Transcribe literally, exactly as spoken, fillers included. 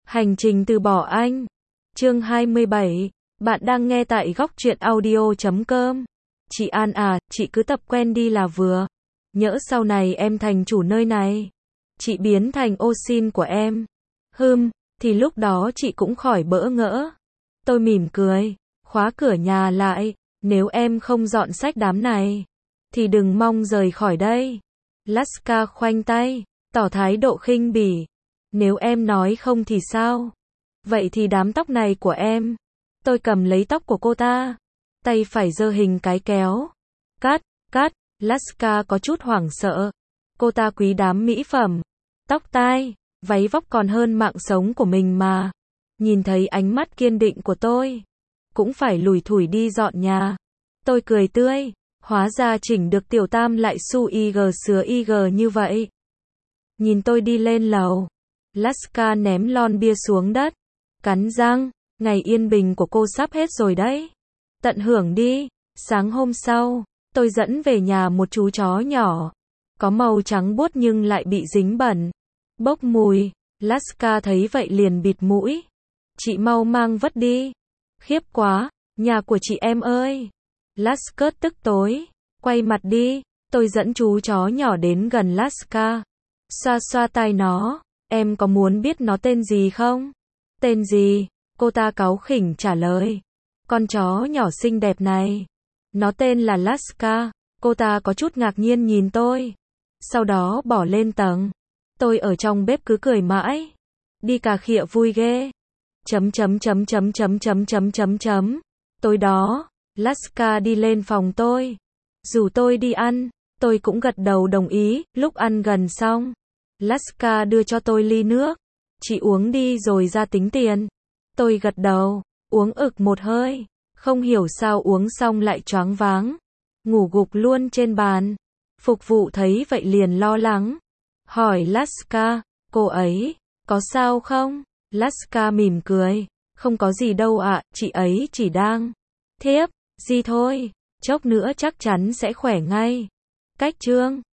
Hành trình từ bỏ anh. Chương hai mươi bảy. Bạn đang nghe tại góc truyện audio chấm com. Chị An à, chị cứ tập quen đi là vừa. Nhỡ sau này em thành chủ nơi này, chị biến thành ô xin của em. Hừm, thì lúc đó chị cũng khỏi bỡ ngỡ. Tôi mỉm cười, khóa cửa nhà lại. Nếu em không dọn sách đám này, thì đừng mong rời khỏi đây. Laska khoanh tay, tỏ thái độ khinh bỉ. Nếu em nói không thì sao? Vậy thì đám tóc này của em. Tôi cầm lấy tóc của cô ta, tay phải giơ hình cái kéo. Cắt, cắt, Laska có chút hoảng sợ. Cô ta quý đám mỹ phẩm, tóc tai, váy vóc còn hơn mạng sống của mình mà. Nhìn thấy ánh mắt kiên định của tôi, cũng phải lủi thủi đi dọn nhà. Tôi cười tươi, hóa ra chỉnh được tiểu tam lại su y gờ sứa y gờ như vậy. Nhìn tôi đi lên lầu, Laska ném lon bia xuống đất, cắn răng, ngày yên bình của cô sắp hết rồi đấy. Tận hưởng đi. Sáng hôm sau, tôi dẫn về nhà một chú chó nhỏ, có màu trắng buốt nhưng lại bị dính bẩn, bốc mùi. Laska thấy vậy liền bịt mũi. Chị mau mang vất đi. Khiếp quá, nhà của chị em ơi. Laska tức tối, quay mặt đi. Tôi dẫn chú chó nhỏ đến gần Laska, xoa xoa tai nó. Em có muốn biết nó tên gì không? Tên gì? Cô ta cáu khỉnh trả lời. Con chó nhỏ xinh đẹp này, nó tên là Laska. Cô ta có chút ngạc nhiên nhìn tôi, sau đó bỏ lên tầng. Tôi ở trong bếp cứ cười mãi. Đi cà khịa vui ghê. Chấm chấm chấm chấm chấm chấm chấm chấm chấm. Tối đó, Laska đi lên phòng tôi, rủ tôi đi ăn. Tôi cũng gật đầu đồng ý. Lúc ăn gần xong, Laska đưa cho tôi ly nước. Chị uống đi rồi ra tính tiền. Tôi gật đầu, uống ực một hơi. Không hiểu sao uống xong lại choáng váng, ngủ gục luôn trên bàn. Phục vụ thấy vậy liền lo lắng, hỏi Laska, cô ấy có sao không? Laska mỉm cười, không có gì đâu ạ, chị ấy chỉ đang thiếp gì thôi, chốc nữa chắc chắn sẽ khỏe ngay. Cách chương